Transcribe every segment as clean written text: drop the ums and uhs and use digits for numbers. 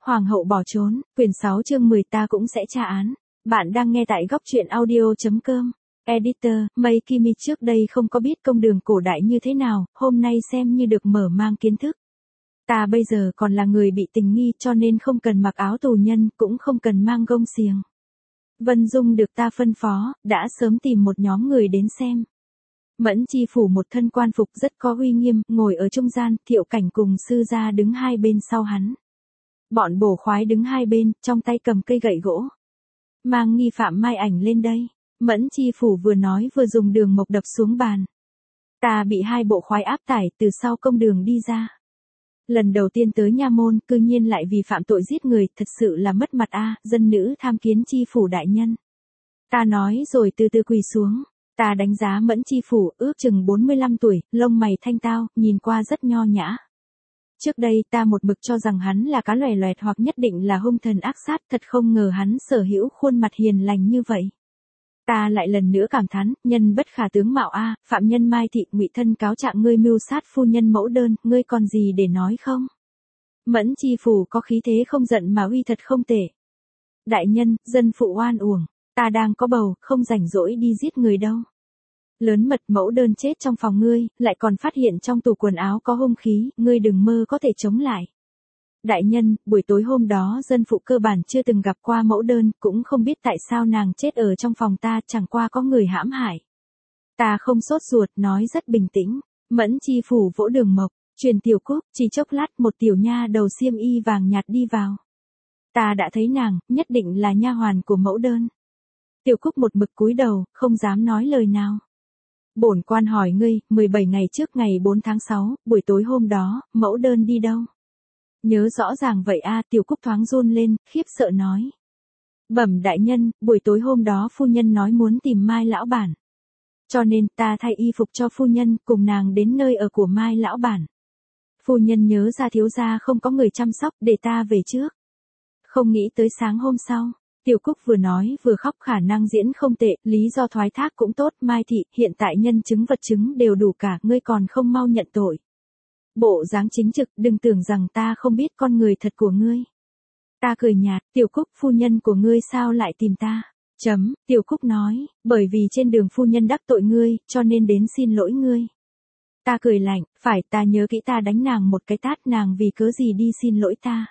Hoàng hậu bỏ trốn, quyển 6 chương 10 ta cũng sẽ tra án. Bạn đang nghe tại góc truyện audio.com. Editor, Mây Kimi trước đây không có biết công đường cổ đại như thế nào, hôm nay xem như được mở mang kiến thức. Ta bây giờ còn là người bị tình nghi cho nên không cần mặc áo tù nhân, cũng không cần mang gông xiềng. Vân Dung được ta phân phó, đã sớm tìm một nhóm người đến xem. Mẫn Chi phủ một thân quan phục rất có uy nghiêm, ngồi ở trung gian, Thiệu Cảnh cùng sư gia đứng hai bên sau hắn. Bọn bổ khoái đứng hai bên, trong tay cầm cây gậy gỗ. Mang nghi phạm Mai Ảnh lên đây. Mẫn Chi phủ vừa nói vừa dùng đường mộc đập xuống bàn. Ta bị hai bộ khoái áp tải từ sau công đường đi ra. Lần đầu tiên tới nha môn, cư nhiên lại vì phạm tội giết người, thật sự là mất mặt a, dân nữ tham kiến Chi phủ đại nhân. Ta nói rồi từ từ quỳ xuống. Ta đánh giá Mẫn Chi phủ, ước chừng 45 tuổi, lông mày thanh tao, nhìn qua rất nho nhã. Trước đây ta một mực cho rằng hắn là cá lòe loẹt hoặc nhất định là hung thần ác sát, thật không ngờ hắn sở hữu khuôn mặt hiền lành như vậy. Ta lại lần nữa cảm thán, nhân bất khả tướng mạo a, phạm nhân Mai Thị ngụy thân cáo trạng ngươi mưu sát phu nhân mẫu đơn, ngươi còn gì để nói không? Mẫn Chi phủ có khí thế không giận mà uy thật không tệ. Đại nhân, dân phụ oan uổng, ta đang có bầu, không rảnh rỗi đi giết người đâu. Lớn mật mẫu đơn chết trong phòng ngươi, lại còn phát hiện trong tủ quần áo có hung khí, ngươi đừng mơ có thể chống lại. Đại nhân, buổi tối hôm đó dân phụ cơ bản chưa từng gặp qua mẫu đơn, cũng không biết tại sao nàng chết ở trong phòng ta, chẳng qua có người hãm hại. Ta không sốt ruột, nói rất bình tĩnh. Mẫn Chi phủ vỗ đường mộc, truyền tiểu cúc, chỉ chốc lát một tiểu nha đầu xiêm y vàng nhạt đi vào. Ta đã thấy nàng, nhất định là nha hoàn của mẫu đơn. Tiểu cúc một mực cúi đầu, không dám nói lời nào. Bổn quan hỏi ngươi, 17 ngày trước ngày 4 tháng 6, buổi tối hôm đó, mẫu đơn đi đâu? Nhớ rõ ràng vậy a, Tiểu Cúc thoáng run lên, khiếp sợ nói. Bẩm đại nhân, buổi tối hôm đó phu nhân nói muốn tìm Mai lão bản. Cho nên ta thay y phục cho phu nhân, cùng nàng đến nơi ở của Mai lão bản. Phu nhân nhớ ra thiếu gia không có người chăm sóc, để ta về trước. Không nghĩ tới sáng hôm sau. Tiểu Cúc vừa nói vừa khóc, khả năng diễn không tệ, lý do thoái thác cũng tốt. Mai Thị, hiện tại nhân chứng vật chứng đều đủ cả, ngươi còn không mau nhận tội. Bộ dáng chính trực, đừng tưởng rằng ta không biết con người thật của ngươi. Ta cười nhạt, Tiểu Cúc, phu nhân của ngươi sao lại tìm ta? Tiểu Cúc nói, bởi vì trên đường phu nhân đắc tội ngươi, cho nên đến xin lỗi ngươi. Ta cười lạnh, phải, ta nhớ kỹ ta đánh nàng một cái tát, nàng vì cớ gì đi xin lỗi ta?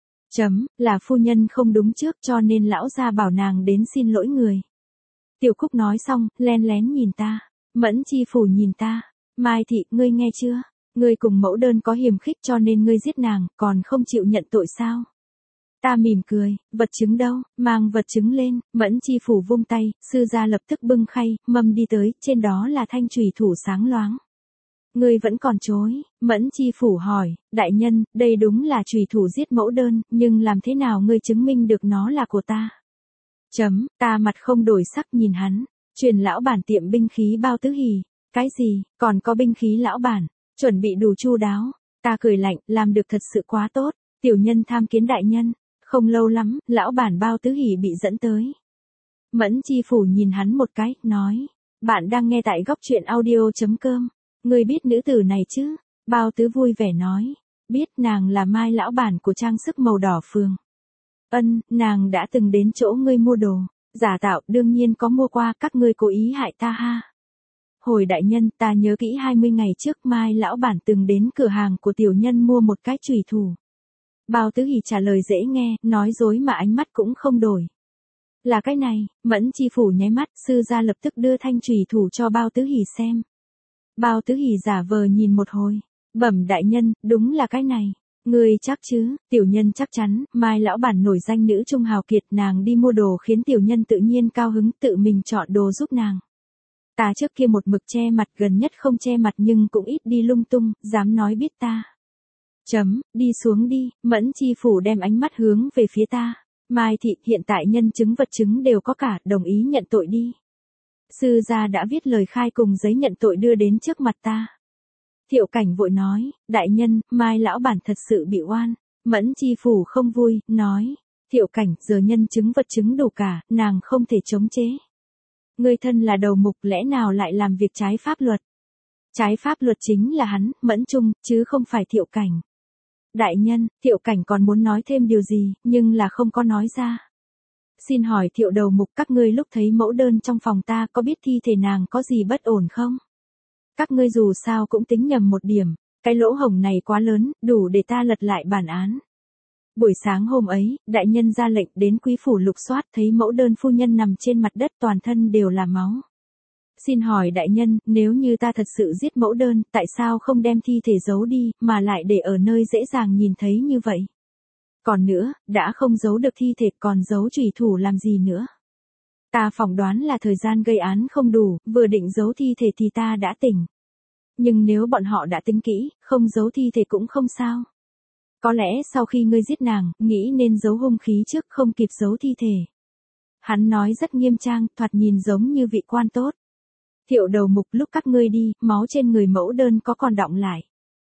Là phu nhân không đúng trước cho nên lão gia bảo nàng đến xin lỗi người. Tiểu Cúc nói xong, len lén nhìn ta. Mẫn Chi phủ nhìn ta. Mai Thị, ngươi nghe chưa? Ngươi cùng mẫu đơn có hiềm khích cho nên ngươi giết nàng, còn không chịu nhận tội sao? Ta mỉm cười, vật chứng đâu, mang vật chứng lên. Mẫn Chi phủ vung tay, sư gia lập tức bưng khay, mâm đi tới, trên đó là thanh chùy thủ sáng loáng. Ngươi vẫn còn chối, Mẫn Chi phủ hỏi, đại nhân, đây đúng là chùy thủ giết mẫu đơn, nhưng làm thế nào ngươi chứng minh được nó là của ta? Ta mặt không đổi sắc nhìn hắn, truyền lão bản tiệm binh khí Bao Tứ Hỉ. Cái gì, còn có binh khí lão bản, chuẩn bị đủ chu đáo. Ta cười lạnh, làm được thật sự quá tốt, tiểu nhân tham kiến đại nhân. Không lâu lắm, lão bản Bao Tứ Hỉ bị dẫn tới. Mẫn Chi phủ nhìn hắn một cái, nói, bạn đang nghe tại góc truyện audio.com. Ngươi biết nữ tử này chứ? Bao Tứ vui vẻ nói. Biết, nàng là Mai lão bản của trang sức màu đỏ phường. Nàng đã từng đến chỗ ngươi mua đồ. Giả tạo, đương nhiên có mua qua, các ngươi cố ý hại ta ha. Hồi đại nhân, ta nhớ kỹ 20 ngày trước Mai lão bản từng đến cửa hàng của tiểu nhân mua một cái chùy thủ. Bao Tứ Hỉ trả lời dễ nghe, nói dối mà ánh mắt cũng không đổi. Là cái này, Mẫn Chi phủ nháy mắt, sư gia lập tức đưa thanh chùy thủ cho Bao Tứ Hỉ xem. Bao Tứ Hỉ giả vờ nhìn một hồi. Bẩm đại nhân, đúng là cái này. Ngươi chắc chứ? Tiểu nhân chắc chắn, Mai lão bản nổi danh nữ trung hào kiệt, nàng đi mua đồ khiến tiểu nhân tự nhiên cao hứng, tự mình chọn đồ giúp nàng. Ta trước kia một mực che mặt, gần nhất không che mặt nhưng cũng ít đi lung tung, dám nói biết ta. Đi xuống đi. Mẫn Chi phủ đem ánh mắt hướng về phía ta. Mai Thị, hiện tại nhân chứng vật chứng đều có cả, đồng ý nhận tội đi. Sư gia đã viết lời khai cùng giấy nhận tội đưa đến trước mặt ta. Thiệu Cảnh vội nói, đại nhân, Mai lão bản thật sự bị oan. Mẫn Chi phủ không vui, nói, Thiệu Cảnh, giờ nhân chứng vật chứng đủ cả, nàng không thể chống chế. Ngươi thân là đầu mục, lẽ nào lại làm việc trái pháp luật? Trái pháp luật chính là hắn, Mẫn Trung, chứ không phải Thiệu Cảnh. Đại nhân, Thiệu Cảnh còn muốn nói thêm điều gì, nhưng là không có nói ra. Xin hỏi Thiệu đầu mục, các ngươi lúc thấy mẫu đơn trong phòng ta có biết thi thể nàng có gì bất ổn không? Các ngươi dù sao cũng tính nhầm một điểm, cái lỗ hổng này quá lớn, đủ để ta lật lại bản án. Buổi sáng hôm ấy, đại nhân ra lệnh đến quý phủ lục soát, thấy mẫu đơn phu nhân nằm trên mặt đất, toàn thân đều là máu. Xin hỏi đại nhân, nếu như ta thật sự giết mẫu đơn, tại sao không đem thi thể giấu đi, mà lại để ở nơi dễ dàng nhìn thấy như vậy? Còn nữa, đã không giấu được thi thể, còn giấu chủy thủ làm gì nữa? Ta phỏng đoán là thời gian gây án không đủ, vừa định giấu thi thể thì ta đã tỉnh. Nhưng nếu bọn họ đã tính kỹ, không giấu thi thể cũng không sao. Có lẽ sau khi ngươi giết nàng, nghĩ nên giấu hung khí trước, không kịp giấu thi thể. Hắn nói rất nghiêm trang, thoạt nhìn giống như vị quan tốt. Thiệu đầu mục, lúc các ngươi đi, máu trên người mẫu đơn có còn đọng lại?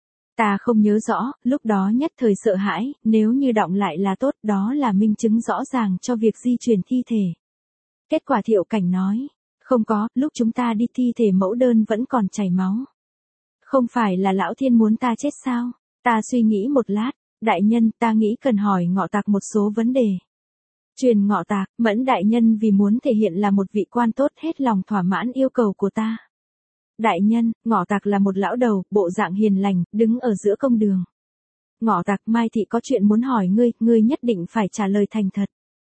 Ta không nhớ rõ, lúc đó nhất thời sợ hãi, nếu như đọng lại là tốt, đó là minh chứng rõ ràng cho việc di chuyển thi thể. Kết quả Thiệu Cảnh nói, không có, lúc chúng ta đi thi thể mẫu đơn vẫn còn chảy máu. Không phải là lão thiên muốn ta chết sao? Ta suy nghĩ một lát, đại nhân, ta nghĩ cần hỏi Ngọ Tạc một số vấn đề. Truyền Ngọ Tạc, Mẫn đại nhân vì muốn thể hiện là một vị quan tốt hết lòng thỏa mãn yêu cầu của ta. Đại nhân, Ngọ Tạc là một lão đầu, bộ dạng hiền lành, đứng ở giữa công đường. Ngọ Tạc, Mai thị có chuyện muốn hỏi ngươi nhất định phải trả lời thành thật.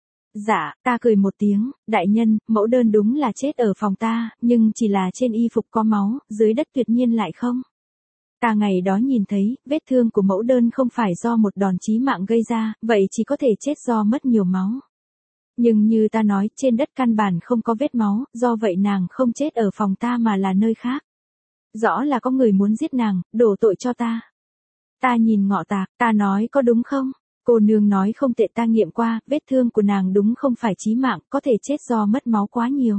Dạ, ta cười một tiếng, đại nhân, mẫu đơn đúng là chết ở phòng ta, nhưng chỉ là trên y phục có máu, dưới đất tuyệt nhiên lại không. Ta ngày đó nhìn thấy, vết thương của mẫu đơn không phải do một đòn chí mạng gây ra, vậy chỉ có thể chết do mất nhiều máu. Nhưng như ta nói, trên đất căn bản không có vết máu, do vậy nàng không chết ở phòng ta mà là nơi khác. Rõ là có người muốn giết nàng, đổ tội cho ta. Ta nhìn Ngọ Tạc, ta nói có đúng không? Cô nương nói không tệ, ta nghiệm qua, vết thương của nàng đúng không phải chí mạng, có thể chết do mất máu quá nhiều.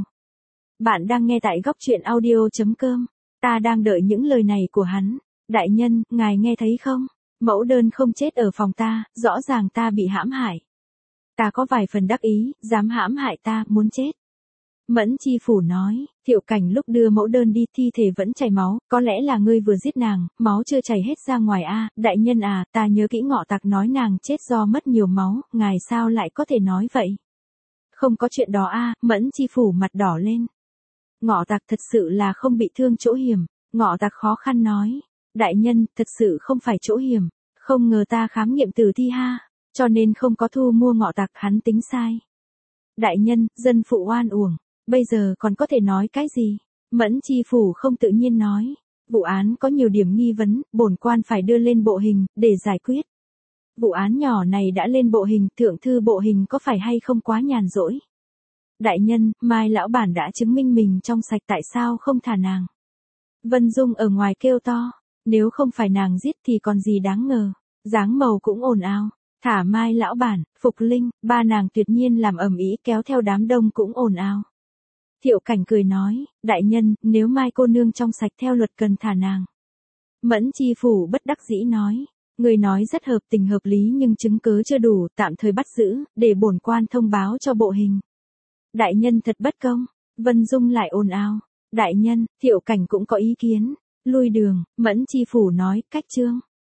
Bạn đang nghe tại góc truyện audio.com. Ta đang đợi những lời này của hắn. Đại nhân, ngài nghe thấy không? Mẫu đơn không chết ở phòng ta, rõ ràng ta bị hãm hại. Ta có vài phần đắc ý, dám hãm hại ta, muốn chết. Mẫn chi phủ nói, Thiệu Cảnh lúc đưa mẫu đơn đi, thi thể vẫn chảy máu, có lẽ là ngươi vừa giết nàng, máu chưa chảy hết ra ngoài a. Đại nhân à, ta nhớ kỹ Ngọ Tạc nói nàng chết do mất nhiều máu, ngài sao lại có thể nói vậy? Không có chuyện đó a. Mẫn chi phủ mặt đỏ lên. Ngọ Tạc thật sự là không bị thương chỗ hiểm. Ngọ Tạc khó khăn nói, đại nhân, thật sự không phải chỗ hiểm, không ngờ ta khám nghiệm tử thi ha, cho nên không có thu mua Ngọ Tạc, hắn tính sai. Đại nhân, dân phụ oan uổng. Bây giờ còn có thể nói cái gì? Mẫn chi phủ không tự nhiên nói. Vụ án có nhiều điểm nghi vấn, bổn quan phải đưa lên bộ hình, để giải quyết. Vụ án nhỏ này đã lên bộ hình, thượng thư bộ hình có phải hay không quá nhàn rỗi? Đại nhân, Mai lão bản đã chứng minh mình trong sạch, tại sao không thả nàng? Vân Dung ở ngoài kêu to. Nếu không phải nàng giết thì còn gì đáng ngờ. Dáng màu cũng ồn ào. Thả Mai lão bản, Phục Linh, ba nàng tuyệt nhiên làm ầm ĩ, kéo theo đám đông cũng ồn ào. Thiệu Cảnh cười nói, đại nhân, nếu Mai cô nương trong sạch theo luật cần thả nàng. Mẫn chi phủ bất đắc dĩ nói, người nói rất hợp tình hợp lý nhưng chứng cứ chưa đủ, tạm thời bắt giữ, để bổn quan thông báo cho bộ hình. Đại nhân thật bất công. Vân Dung lại ồn ào. Đại nhân, Thiệu Cảnh cũng có ý kiến. Lui đường, Mẫn chi phủ nói, cách trương.